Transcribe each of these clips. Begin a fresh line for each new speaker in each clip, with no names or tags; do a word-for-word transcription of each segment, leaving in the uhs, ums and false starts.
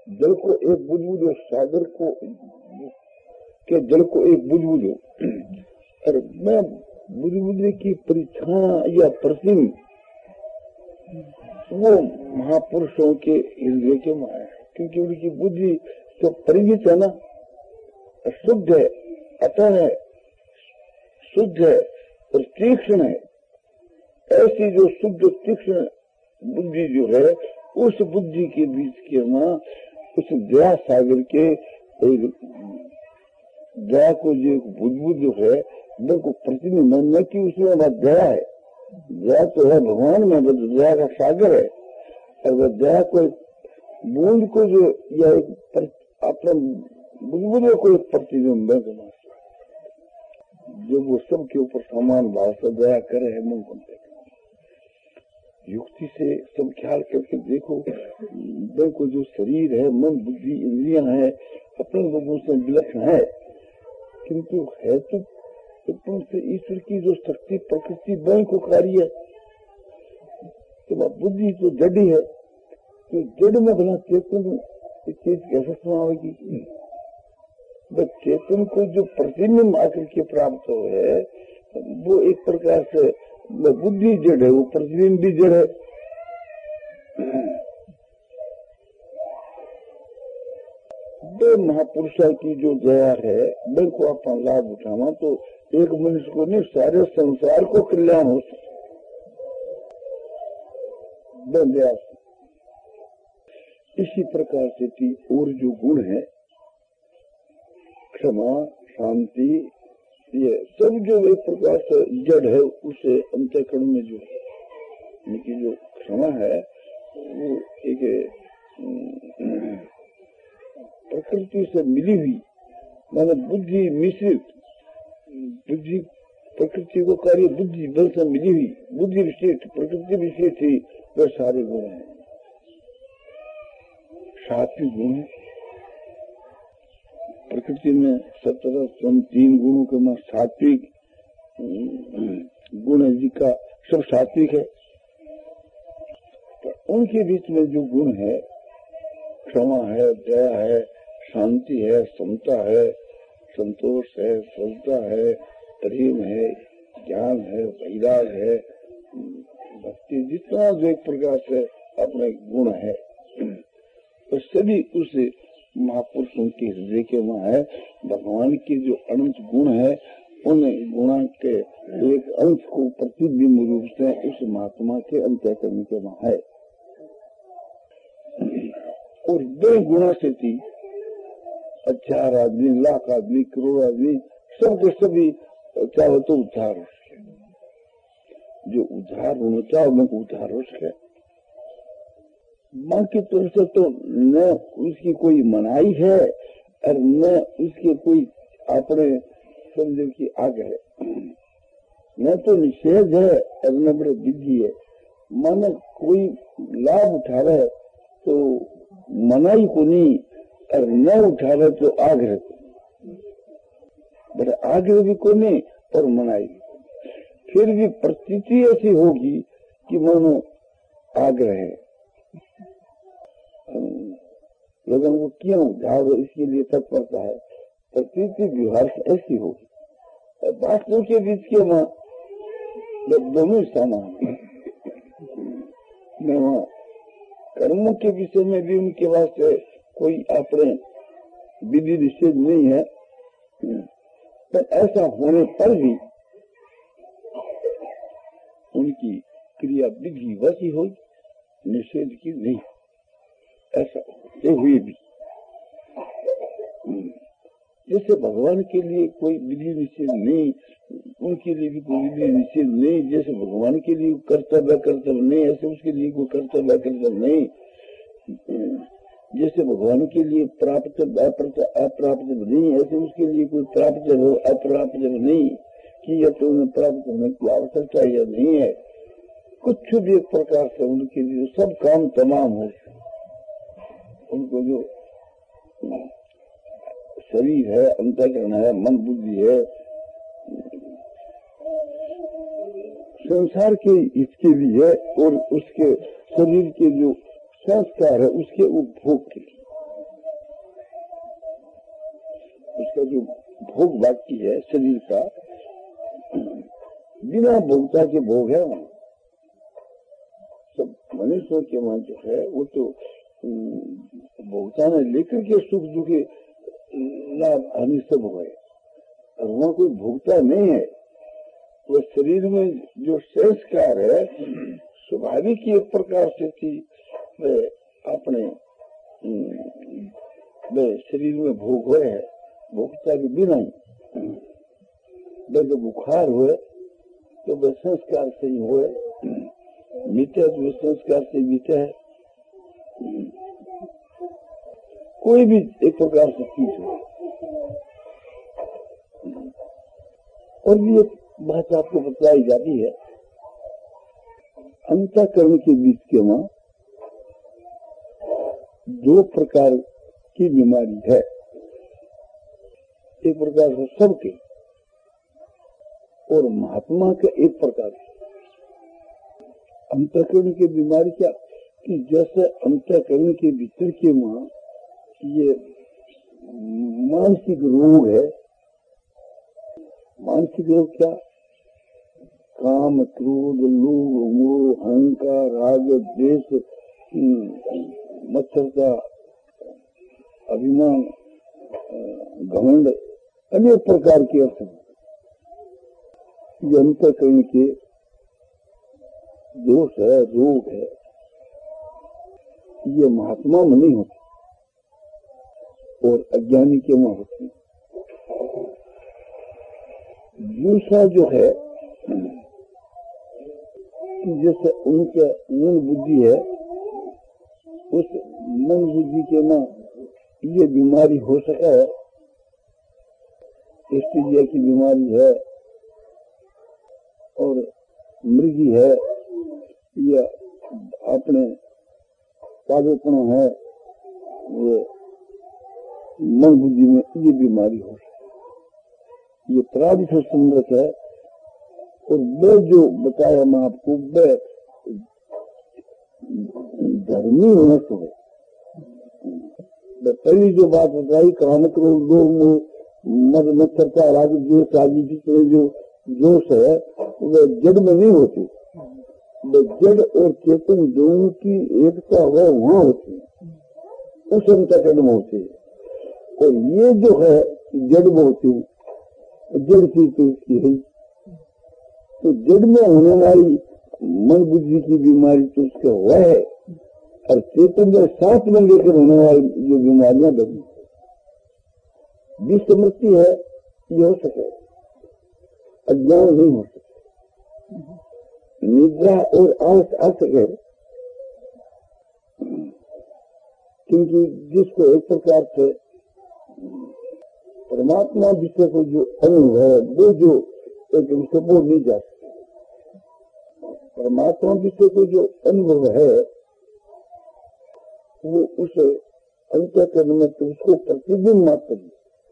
जल को एक बुझबुझो, सागर को के जल को एक बुझबुझो, और मैं बुझबुझे की परीक्षा या प्रतिम वो महापुरुषों के हृदय के माया है, क्योंकि उनकी बुद्धि तो परिमित है ना, शुद्ध है, अतः है, शुद्ध है और तीक्ष्ण है। ऐसी जो शुद्ध तीक्ष्ण बुद्धि जो है, उस बुद्धि के बीच के मां उस दया सागर के दया को जो बुद्धि जो है बिल्कुल प्रतिबिंब न कि उसमें बात दया है, दया तो है भगवान में, बस दया का सागर है। अगर दया को बूंद को जो या एक अपने बुद्धि को एक प्रतिबिंब है, जब वो सबके ऊपर समान भाव से दया करे है, मन को युक्ति से सब ख्याल करके देखो, देखो जो शरीर है, मन, बुद्धि, इंद्रियां है, अपने लोगों से विलक्षण है, किंतु है तो तुम से ईश्वर की जो शक्ति प्रकृति बैंक को कार्य है। तो बुद्धि तो जड़ी है, तो जड़ में भला चेतन चीज कैसे समावेगी? बस चेतन को जो प्रतिबिंब आकर के प्राप्त हो है, वो एक प्रकार से बुद्धि जड़ है, वो प्रतिबिंब भी जड़ है। बे महापुरुषा की जो दया है, बिल को आप लाभ उठावा तो एक मनुष्य को नहीं, सारे संसार को कल्याण हो सकता। इसी प्रकार से थी और जो गुण है, क्षमा, शांति, ये सब जो एक प्रकार से जड़ है, उसे अंतःकरण में जो है, इनकी जो क्षमा है वो एक प्रकृति से मिली हुई, माने बुद्धि मिश्रित, बुद्धि प्रकृति को कार्य बुद्धि बल से मिली हुई, बुद्धि विशेष प्रकृति विशेष थी, वे सारे गुण हैं। सात्विक गुण है, प्रकृति में सत्रह तीन गुणों के में सात्विक गुण है, जिसका सब सात्विक है। तो उनके बीच में जो गुण है, क्षमा है, दया है, शांति है, समता है, संतोष है, श्रद्धा है, प्रेम है, ज्ञान है, वैराग है, भक्ति, जितना जो एक प्रकार से अपने गुण है, तो सभी उस महापुरुषों के हृदय के वहाँ है। भगवान के जो अनंत गुण है, उन गुणों के एक अंश को प्रतिबिंब रूप से उस महात्मा के अंतःकरण के वहाँ है। और दो गुणों से थी, हजार आदमी, लाख आदमी, करोड़ आदमी, सबके सभी चाहे तो उद्धार हो सके, जो उद्धार होना चाहे उनको उद्धार हो सके। माँ की तरफ से तो न उसकी कोई मनाही है और न उसके कोई अपने समझो की आग्रह, न तो निषेध है और न बड़े विधि है। माना कोई लाभ उठा रहे तो मनाही को नहीं, और न उठा रहे तो आग्रह, बड़े आग्रह भी को नहीं और मनाही भी। फिर भी प्रतीति ऐसी होगी कि मानो आग्रह है, लेकिन वो क्यों उद्धार इसके लिए तत्परता है, प्रतीति व्यवहार से ऐसी होगी। वास्तव के बीच के मां दोनों समान, वहां कर्मों के विषय में भी उनके वास्ते कोई अपने विधि निषेध नहीं है, पर ऐसा होने पर भी उनकी क्रिया विधि वैसी हो, निषेध की नहीं, ऐसा होते हुए भी। जैसे भगवान के लिए कोई विधि निषेध नहीं, उनके लिए भी कोई विधि निषेध नहीं। जैसे भगवान के लिए कर्तव्य कर्तव्य नहीं, ऐसे उसके लिए कोई कर्तव्य कर्तव्य नहीं। जैसे भगवान के लिए प्राप्त अप्राप्त नहीं, ऐसे उसके लिए कोई प्राप्त हो अप्राप्त नहीं कि या तो उन्हें प्राप्त होने की आवश्यकता या नहीं है। कुछ भी एक प्रकार से उनके लिए सब काम तमाम हो, उनको जो शरीर है, अंतःकरण है, मन बुद्धि है, संसार के इसके लिए है और उसके शरीर के जो संस्कार है उसके उपभोग के लिए। जो भोग बाकी है शरीर का, बिना भोगता के भोग है वहां। सब मनुष्यों के वहां जो है वो तो भोगता ने लेकर के सुख दुख लाभ हानि सब हुए, और वहां कोई भोगता नहीं है। वो शरीर में जो संस्कार है स्वाभाविक एक प्रकार से थी, वे अपने वे शरीर में भोग हुए है, भोगता के बिना ही। वे जो बुखार हुए तो वे संस्कार से ही हुए, मीठे तो संस्कार से मीठे है। कोई भी एक प्रकार से चीज हो। और भी एक बात आपको बताई जाती है, अंतःकरण के बीच के वहां दो प्रकार की बीमारी है। एक प्रकार से सबके, और महात्मा के एक प्रकार से। अंतःकरण की बीमारी क्या कि जैसे अंतःकरण के भीतर के वहां ये मानसिक रोग है। मानसिक रोग क्या? काम, क्रोध, लोभ, मोह, अहंकार, राग, द्वेष, मत्सरता, अभिमान, घमंड, अनेक प्रकार के अर्थ हैं। ये अंतःकरण के दोष है, रोग है। ये महात्मा में नहीं होते और अज्ञानी के में होते। दूसरा जो है कि जैसे उनके मन बुद्धि है, उस मन बुद्धि के ना ये बीमारी हो सके है, स्त्रीया की बीमारी है और मृगी है, या अपने पागलपन है, ये मन बुद्धि में ये बीमारी हो सकती। ये प्रारब्ध से संगत है। और वे जो बताया मैं आपको, वे धर्मी होने से है। पहली जो बात बताई, काम, क्रोध, लोभ, मोह, मद मत्सरता, राग, द्वेष आदि जितने जो दोष है वे जड़ में नहीं होते। वे जड़ और चेतन दोनों की एकता हो वहां होती है, उस अंतःकरण में होती है। और ये जो है जड़ में होती है, जड़ की तो उसकी है। तो जड़ में होने वाली मन बुद्धि की बीमारी तो उसका हुआ है, और चेतन में साथ में लेकर होने वाली जो बीमारियां बनी, विस्मृति है, ये हो सके, अज्ञान नहीं हो सके, निद्रा और आलस आ सके। क्योंकि जिसको एक प्रकार से परमात्मा विषय को जो अनुभव है वो जो एक उनसे बोल नहीं जा सकते। परमात्मा विषय को जो अनुभव है वो उस अंतःकरण में तो उसको प्रतिबिंब मात्र है,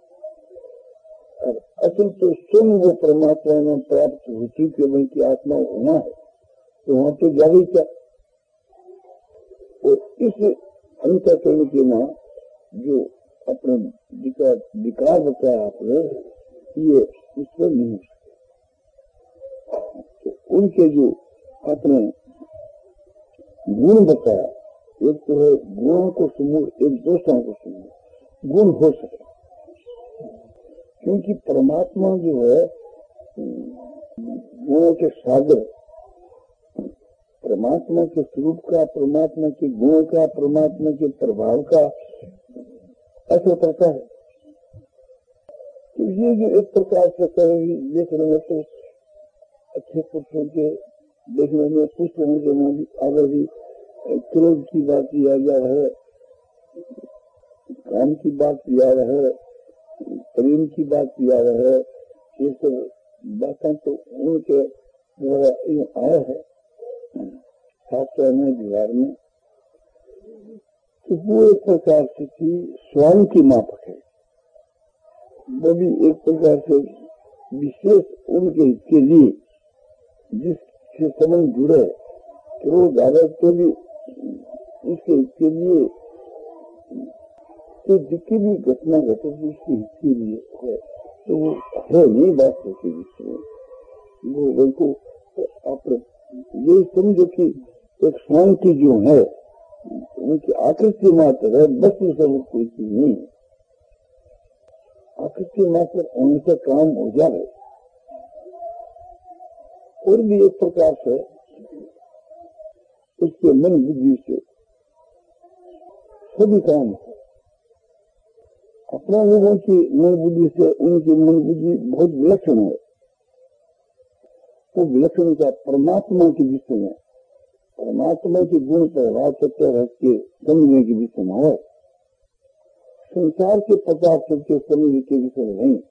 और असल तो स्वयं वो परमात्मा में प्राप्त हो चुकी है कि आत्मा होना है, तो वहां तो जावे क्या। और इस अंतःकरण के वहां जो अपने विकार विकार बताया आपने, ये ईश्वर नहीं हो सकते। तो उनके जो अपने गुण बताया, एक तो है गुणों को समूह, एक दोषों को समूह। गुण हो सके क्योंकि परमात्मा जो है गुणों के सागर, परमात्मा के स्वरूप का, परमात्मा के गुणों का, परमात्मा के प्रभाव का ऐसा करता है। तो ये जो एक प्रकार से देखने में तो अच्छे पुरुषों के देखने में पुष्पों के में भी आगे भी क्रोध की बात याद है, काम की बात याद है, प्रेम की बात याद है। ये सब बातें तो उनके आए है शास्त्र में, बिहार में। तो वो एक प्रकार से थी स्वयं की मापक है, वो भी एक प्रकार से विशेष उनके हित के लिए जिससे संबंध जुड़े, क्रोध आदत तो भी इसके हित के लिए कि जितनी भी घटना घटे उसकी हिस्से लिए है तो वो है नहीं बात होती विश्व में। वो बिल्कुल आप ये समझो कि एक शांति जो है उनकी आकृति मात्र है, बस ये सब कोई चीज नहीं है। आकृति मात्र उनसे काम हो जाए। और भी एक प्रकार से उसके मन बुद्धि से सभी काम है। अपना लोगों की मन बुद्धि से उनकी मन बुद्धि बहुत विलक्षण है। तो विलक्षण का परमात्मा के विषय में, परमात्मा के गुण पर रात रख के समझने के विषय में है। संसार के पचास के समझने के विषय में नहीं।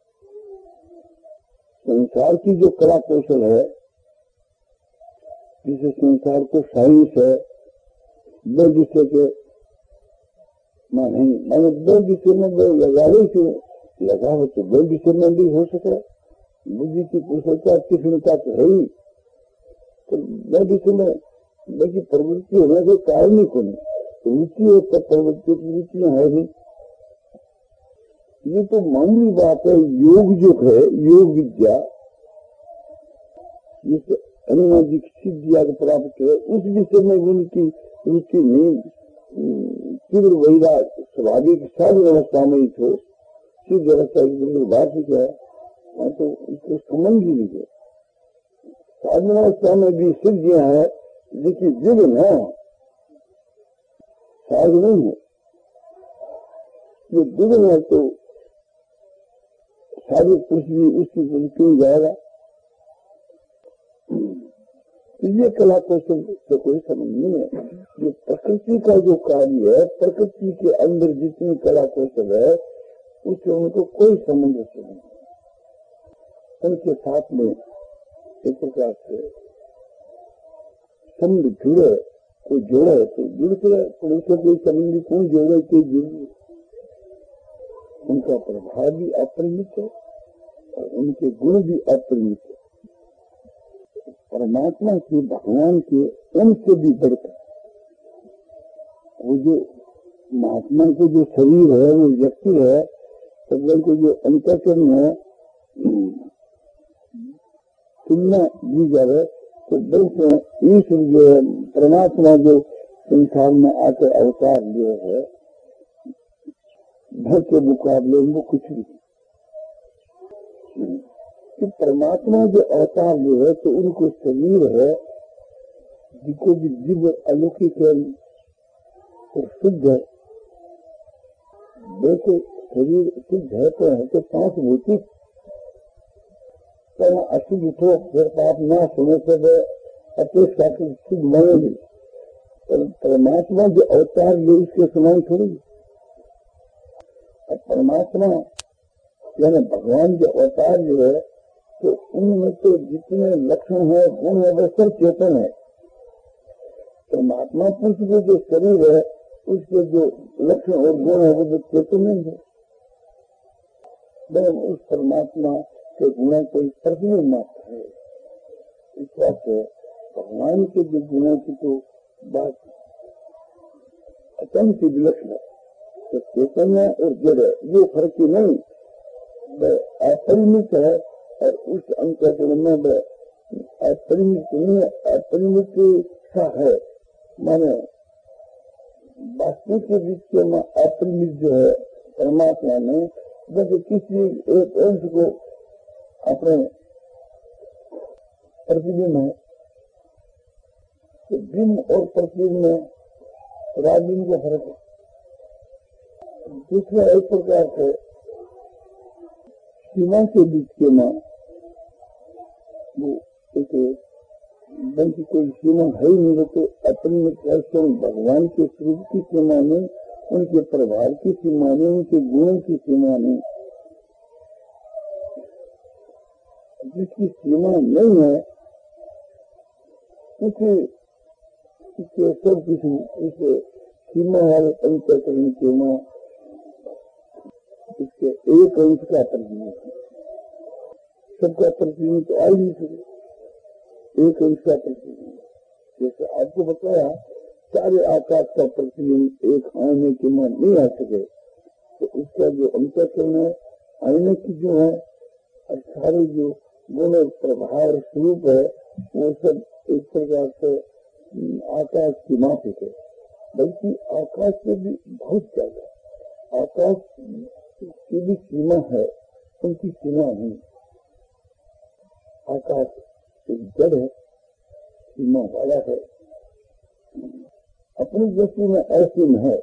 संसार की जो कला कौशल है, जिसे संसार को साइंस है, दो विषय के मां नहीं मैंने दो विषय में लगा ली क्यों लगा हो तो दो विषय में भी हो सके। बुद्धि की कुशलता तीक्ष्णता तो है ही, तो दो विषय में बाकी प्रवृत्ति होने के कारण ही को नहीं। रुचि है तब प्रवृत्ति की रुचियां है भी। ये तो मामूली बात है। योग जो है, योग विद्या जिसे अनुवादिक सिद्धियां प्राप्त है, उस विषय में उनकी रुचि नहीं। तीव्र वैराग स्वाभाविक साधन अवस्था में ही थो, सिद्ध अवस्था की बिल्कुल बात ही क्या है, वहां तो उसको संबंध ही नहीं है। साधन अवस्था में भी सिद्धियां है, देखिए जीवन है, साध नहीं है। जो जीवन है तो साधु पुरुष भी उसकी क्यों जाएगा। ये कला कौशल से कोई समझ नहीं है। ये प्रकृति का जो कार्य है, प्रकृति के अंदर जितनी कला कौशल है उससे उनको कोई संबंध नहीं। उनके साथ में एक प्रकार से संबंध जुड़े, कोई जोड़े तो जुड़ते रहे, तो उनसे कोई संबंधी कौन जोड़े कोई जुड़े। उनका प्रभाव भी अपरिमित है और उनके गुण भी अपरिमित है। परमात्मा के, भगवान के उनसे भी बढ़कर वो जो महात्मा को जो शरीर है, वो व्यक्ति है, सज्जन को जो अंतःकरण है, तुलना दी जाए तो बिल्कुल ईश्वर जो है, परमात्मा जो संसार में आकर अवतार जो है, भर के मुकाबले उनको कुछ नहीं। कि परमात्मा जो अवतार जो है तो उनको शरीर है, जिनको भी दिव्य अलौकिक है और शुद्ध है। देखो शरीर शुद्ध है तो है तो पांच भौतिक अशुद्ध तो फिर पाप ना सुने से अपेक्षा शुद्ध मानेगी। पर परमात्मा जो अवतार ले उसके समान थोड़ी। परमात्मा यानी भगवान जो अवतार जो है तो उनमें तो जितने लक्षण है, गुण है, वह सब चेतन है। परमात्मा पुरुष के जो शरीर है उसके जो लक्षण और गुण है वो जो चेतन नहीं है। उस परमात्मा के गुणों कोई प्रतिबिंब मात्र है। इस बात से भगवान के जो गुणों की तो बात अत्यंत विलक्षण है। तो चेतन है और जड़ है, ये फर्क ही नहीं, अपरिमित है। और उस अंतःकरण में अपरिमित नहीं है, अपरिमित सा है। माने वास्तविक विषय में अपरिमित जो है परमात्मा ने, जैसे किसी एक अंश को अपने प्रतिबिंब है तो बिंब और प्रतिबिंब में राजबिंब का फर्क है। दूसरा एक प्रकार से सीमा के बीच के मां वो एक बन की कोई सीमा है ही नहीं। तो अपने स्वयं भगवान के स्वरूप की सीमा नहीं, उनके प्रभाव की सीमा नहीं, उनके गुणों की सीमा नहीं। जिसकी सीमा नहीं है उसे इसके सब कुछ उसे सीमा वाले अंतःकरण के मां इसके एक अंश का प्रतिबिंब है। सबका प्रतिबिंब तो आ ही नहीं सके, एक अंश का प्रतिबिंब। जैसे आपको बताया सारे आकाश का प्रतिबिंब एक आने के मां नहीं आ सके, तो इसका जो अंतःकरण है, आईने की जो है, और सारे जो गुण और प्रभाव और स्वरूप है, वो सब एक प्रकार से आकाश की माफिक है। बल्कि आकाश से भी बहुत ज्यादा, आकाश की भी सीमा है, उनकी सीमा नहीं। आकाश एक जड़ है, सीमा वाला है, अपनी दृष्टि में असीम है।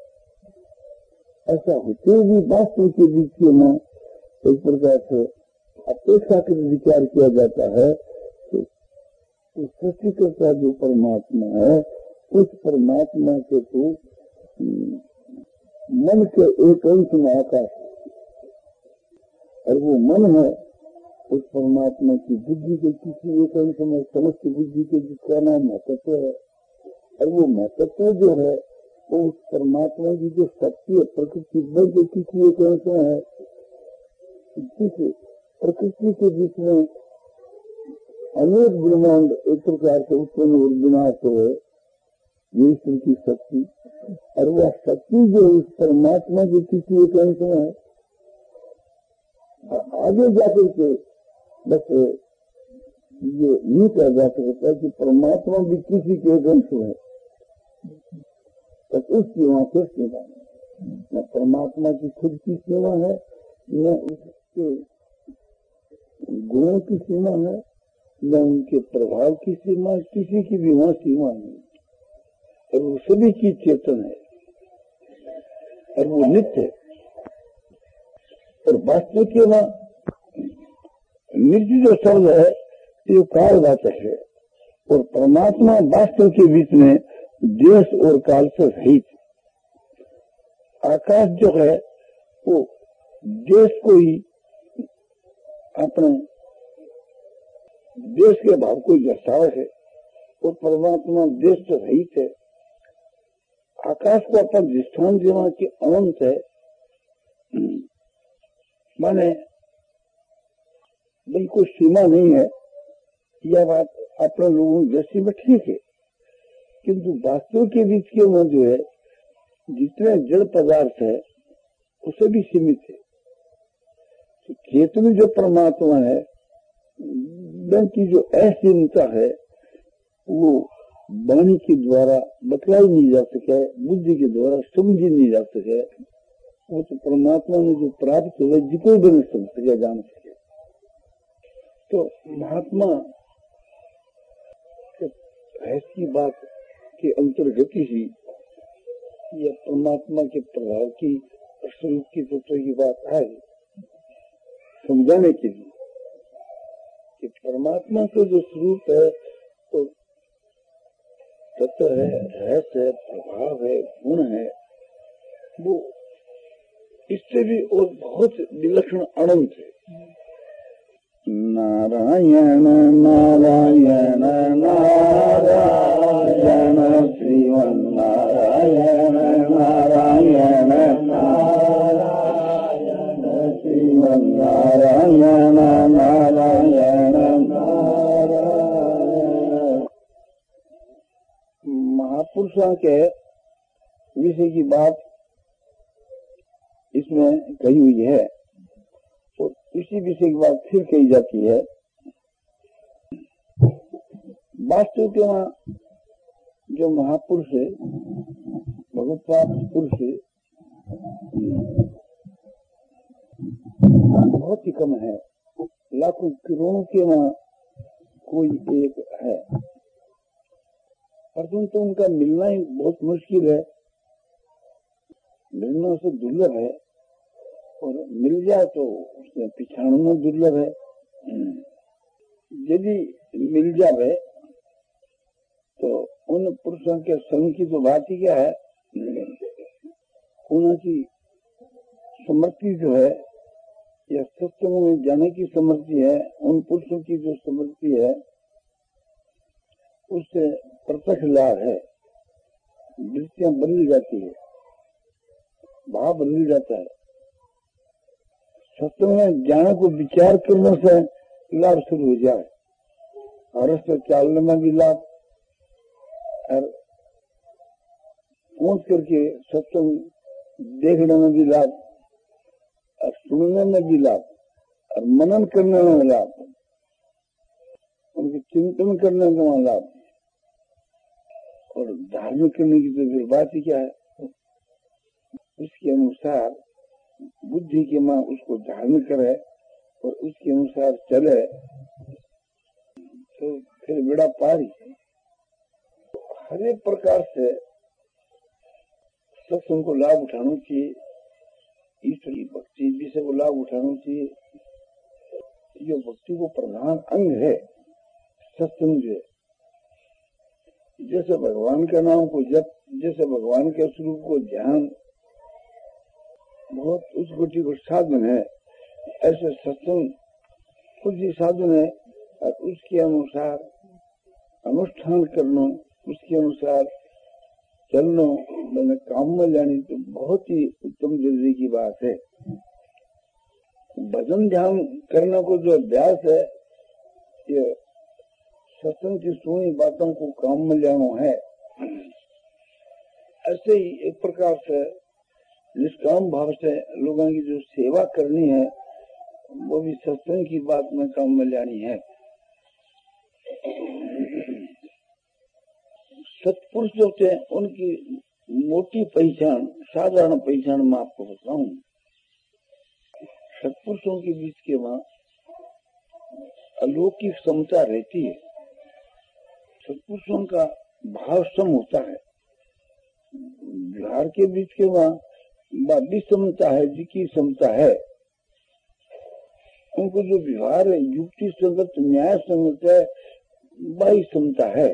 ऐसा होते भी वास्तव के बीच में एक प्रकार से अपेक्षाकृत विचार किया जाता है कि तो सृष्टिकर्ता जो परमात्मा है, उस परमात्मा के तो मन के एक अंश में आकाश है, और वो मन है उस परमात्मा की बुद्धि के किसी एक अंश में, समस्त बुद्धि के जिसका नाम महत्व है। और वो महत्व जो है वो उस परमात्मा की जो शक्ति है, प्रकृति में जो किसी एक अंश में है, जिस प्रकृति के बीच में अनेक ब्रह्मांड एक प्रकार से उत्पन्न और विनाश हो, ये ईश्वर की शक्ति। और वह शक्ति जो उस परमात्मा के किसी एक अंश में है, आगे जाकर के बस ये नहीं कहा जा सकता कि परमात्मा भी किसी के एक अंश है। तो उस सीमा से सीमा न परमात्मा की खुद की सीमा है, न उसके गुणों की सीमा है, न उनके प्रभाव की सीमा, किसी की भी वहां सीमा नहीं। और वो सभी की चेतन है, और वो नित्य है। और वास्तव के वहां नित्य जो शब्द है ये कालवाचक है, और परमात्मा वास्तव के बीच में देश और काल से रहित। आकाश जो है वो देश को ही अपने देश के भाव को दर्शाव है, और परमात्मा देश से रहित है। आकाश को अपन दृष्टांत देना कि अनंत है, माने बिल्कुल सीमा नहीं है। यह बात अपने लोगों की दृष्टि में ठीक है, किंतु वास्तव के बीच के में जो है जितने जड़ पदार्थ है उसे भी सीमित है। तो चेतन में जो परमात्मा है उनकी जो असीमता है वो वाणी के द्वारा बतलाई नहीं जा सके, बुद्धि के द्वारा समझी नहीं जा सके। वो तो परमात्मा ने जो प्राप्त हुआ जिको भी नहीं समझ सके, जान सके। तो महात्मा ऐसी बात के अंतर्गति ही या परमात्मा के प्रभाव की स्वरूप की तत्व की बात है समझाने के लिए कि परमात्मा का जो स्वरूप है तो तत्व है, रहस्य है, प्रभाव है, गुण है, वो इससे भी और बहुत विलक्षण अनंत है। नारायण नारायण नारायण श्रीमन नारायण नारायण नारायण श्रीमन नारायण नारायण नारायण। महापुरुषों के विषय की बात इसमें कही हुई है, तो इसी विषय की बात फिर कही जाती है। वास्तव के वहां जो महापुरुष है, भगवत प्राप्त पुरुष है, बहुत ही कम है। लाखों करोड़ों के वहां कोई एक है, परंतु उनका मिलना ही बहुत मुश्किल है, मिलना से दुर्लभ है, और मिल जाए तो उसमें पिछाड़ना दुर्लभ है। यदि मिल जाए तो उन पुरुषों के संग की तो बात ही क्या है, उनकी समृद्धि जो है या सत्संग में जाने की समृद्धि है, उन पुरुषों की जो समृद्धि है उससे प्रत्यक्ष लाभ है। दृष्टियां बदल जाती है, भाव बदल जाता है। सत्संग में ज्ञान को विचार करने से लाभ शुरू हो जाए, और से चालने में भी लाभ, और पहुंच करके सत्संग देखने में भी लाभ, और सुनने में भी लाभ और मनन करने में लाभ, उनके चिंतन करने में लाभ, और धारण करने की तो फिर बात ही क्या है। उसके अनुसार बुद्धि के मां उसको धारण करे और उसके अनुसार चले तो फिर बड़ा पार ही है। हर एक प्रकार से सत्संग को लाभ उठाना चाहिए, ईश्वरी भक्ति विषय को लाभ उठाना चाहिए। जो भक्ति को प्रधान अंग है सत्संग जो है, जैसे भगवान का नाम को जप, जैसे भगवान के स्वरूप को ध्यान बहुत उस कोटि को साधन है, ऐसे सत्संग कुछ ही साधन है। और उसके अनुसार अनुष्ठान करना, उसके अनुसार चलना, मैंने काम में लानी तो बहुत ही उत्तम दर्जे की बात है। भजन ध्यान करने को जो अभ्यास है, ये सत्संग की सुनी बातों को काम में लाना है। ऐसे ही एक प्रकार से निष्काम भाव से लोगों की जो सेवा करनी है वो भी सत्संग की बात में काम में लानी है। सत्पुरुष जो थे उनकी मोटी पहचान, साधारण पहचान मैं आपको बताऊं। सत्पुरुषों के बीच के वहां अलौकिक समता रहती है। सत्पुरुषों का भाव सम होता है। बिहार के बीच के वहां बाकी समता है, जिकी समता है, उनको जो व्यवहार है युक्ति संगत न्याय संगत है, बाई समता है।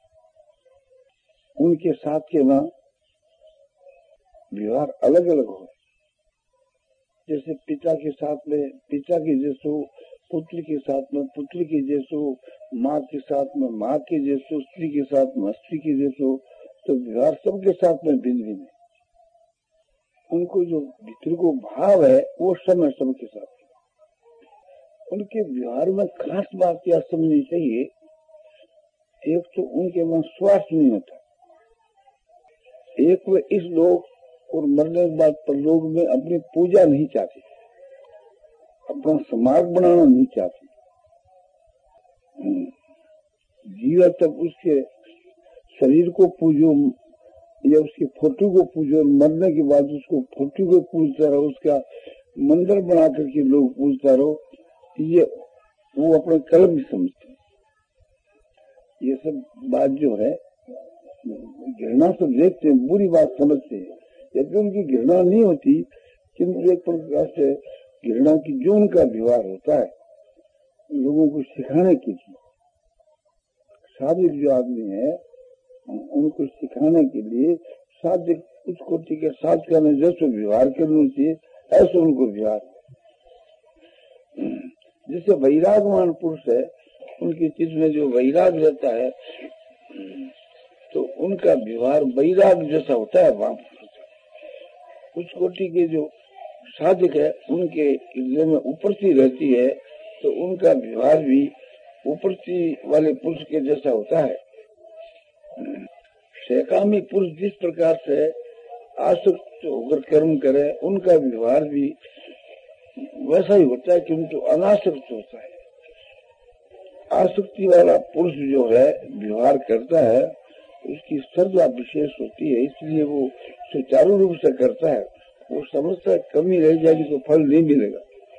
उनके साथ के वहां व्यवहार अलग अलग हो, जैसे पिता के साथ में पिता के जैसो, पुत्र के साथ में पुत्र के जैसो, माँ के साथ में माँ के जैसो, स्त्री के साथ में स्त्री के जैसो, तो व्यवहार सबके साथ में भिन्न भिन्न है। उनको जो भीतर को भाव है वो समय सबके साथ है। उनके व्यवहार में खास बात क्या समझनी चाहिए, एक तो उनके मन स्वार्थ नहीं होता, एक वे इस लोक और मरने के बाद पर लोग में अपनी पूजा नहीं चाहते, अपना समाज बनाना नहीं चाहते। जीवन तक उसके शरीर को पूजो या उसकी फोटो को पूजो, मरने के बाद उसको फोटो को पूजता रहो, उसका मंदिर बना करके लोग पूजता रहो, ये वो अपने कर्म ही समझते। ये सब बात जो है घृणा से देखते हैं, बुरी बात समझते हैं, यदि उनकी घृणा नहीं होती, किंतु एक प्रकार से घृणा की जो उनका व्यवहार होता है लोगों को सिखाने के लिए, साधिक जो आदमी है उनको सिखाने के लिए साधिक उस कोटि के साथ करने जैसे व्यवहार करना चाहिए, ऐसे उनको व्यवहार। जैसे वैरागवान पुरुष है, उनकी चीज में जो वैराग रहता है तो उनका व्यवहार वैराग जैसा होता है। वहां उस कोटि के जो साधक है उनके हृदय में उपरती रहती है, तो उनका व्यवहार भी उपरती वाले पुरुष के जैसा होता है। सकामी पुरुष जिस प्रकार से आसक्त होकर कर्म करे, उनका व्यवहार भी वैसा ही होता है, किंतु अनासक्त होता है। आसक्ति वाला पुरुष जो है व्यवहार करता है, उसकी श्रद्धा विशेष होती है, इसलिए वो सुचारू रूप से करता है। वो समझता है कमी रह जाएगी तो फल नहीं मिलेगा,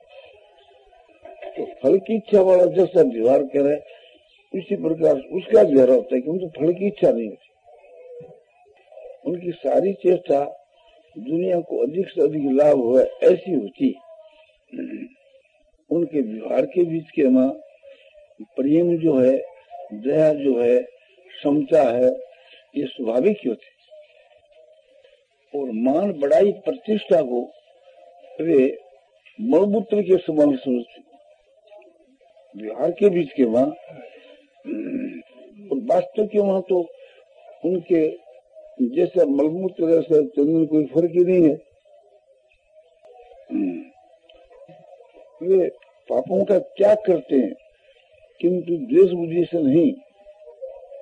तो फल की इच्छा वाला जैसा व्यवहार करे उसी प्रकार उसका गहरा होता है, क्योंकि फल की इच्छा नहीं होती। उनकी सारी चेष्टा दुनिया को अधिक से अधिक लाभ हुआ ऐसी होती। उनके व्यवहार के बीच के मां प्रेम जो है, दया जो है, समता है, ये स्वाभाविक ही होते। और मान बड़ाई प्रतिष्ठा को वे मलमूत्र के समान समझते। व्यवहार के बीच के मां और वास्तव के वहां तो उनके जैसा मलमूत्र जैसा चंदन कोई फर्क ही नहीं है। वे पापों का त्याग करते हैं, किंतु द्वेष बुद्धि से नहीं,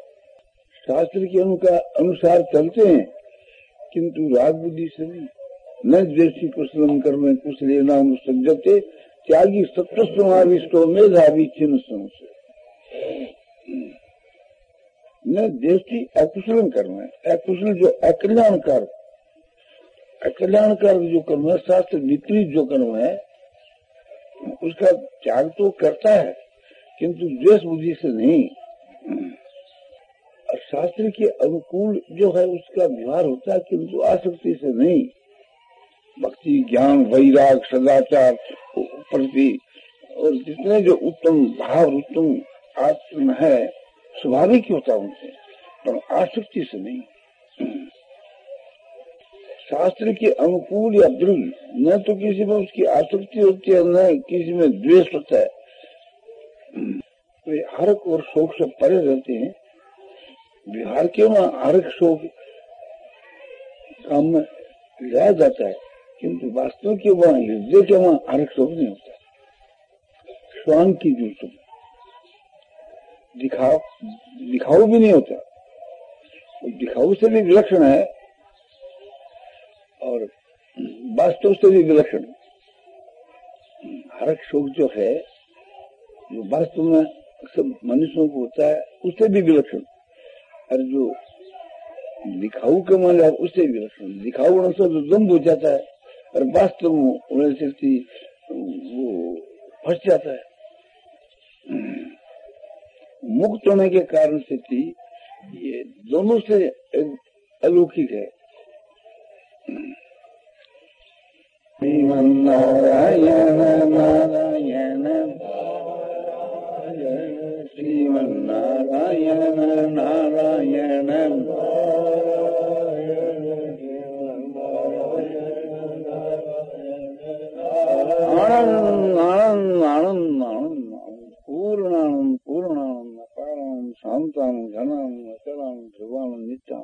शास्त्र के अनुसार चलते हैं, किंतु राग बुद्धि से नहीं। न द्वेषी कुशलम कर्म कुशले नाम सज्जते त्यागी सत्वस्वमाविष्टो मेधावी छिन्न संशय। न द्वेषी अकुशल कर्म है, अकुशल जो अकल्याणकार अकल्याणकार जो कर्म है, शास्त्र विपरीत जो कर्म है उसका त्याग तो करता है किंतु द्वेष बुद्धि से नहीं। और शास्त्र के अनुकूल जो है उसका व्यवहार होता है किंतु आसक्ति से नहीं। भक्ति ज्ञान वैराग सदाचार प्रति और जितने जो उत्तम भाव उत्तम आत्म है स्वाभाविक होता उनसे, पर आसक्ति से नहीं। शास्त्र के अनुकूल या विरुद्ध न तो किसी में उसकी आसक्ति होती है न किसी में द्वेष होता है। वे हरक और शोक से परे रहते हैं। बिहार के वहाँ हरक शोक काम में लिया जाता है किंतु वास्तव के वहाँ हृदय के वहाँ हरक शोक नहीं होता। स्वांग की जो दिखाव दिखाऊ भी नहीं होता, दिखाऊ से भी विलक्षण है और वास्तव से भी विलक्षण। हरक शोक जो है जो वास्तव में सब मनुष्यों को होता है उससे भी विलक्षण, और जो दिखाऊ के मान है उससे भी विलक्षण। दिखाऊ होने से तो दम्भ हो जाता है और वास्तव में होने से वो फंस जाता है। मुक्त होने के कारण से ये दोनों से अलौकिक है। श्रीमन्नारायण नारायण श्रीमन्नारायण नारायण आनंद आनंद आनंद आनंद पूर्णानंद पूर्णानंद अपारानंद शांतानंद घनानंद अचलानंद ध्रुवानंद नित्यानंद।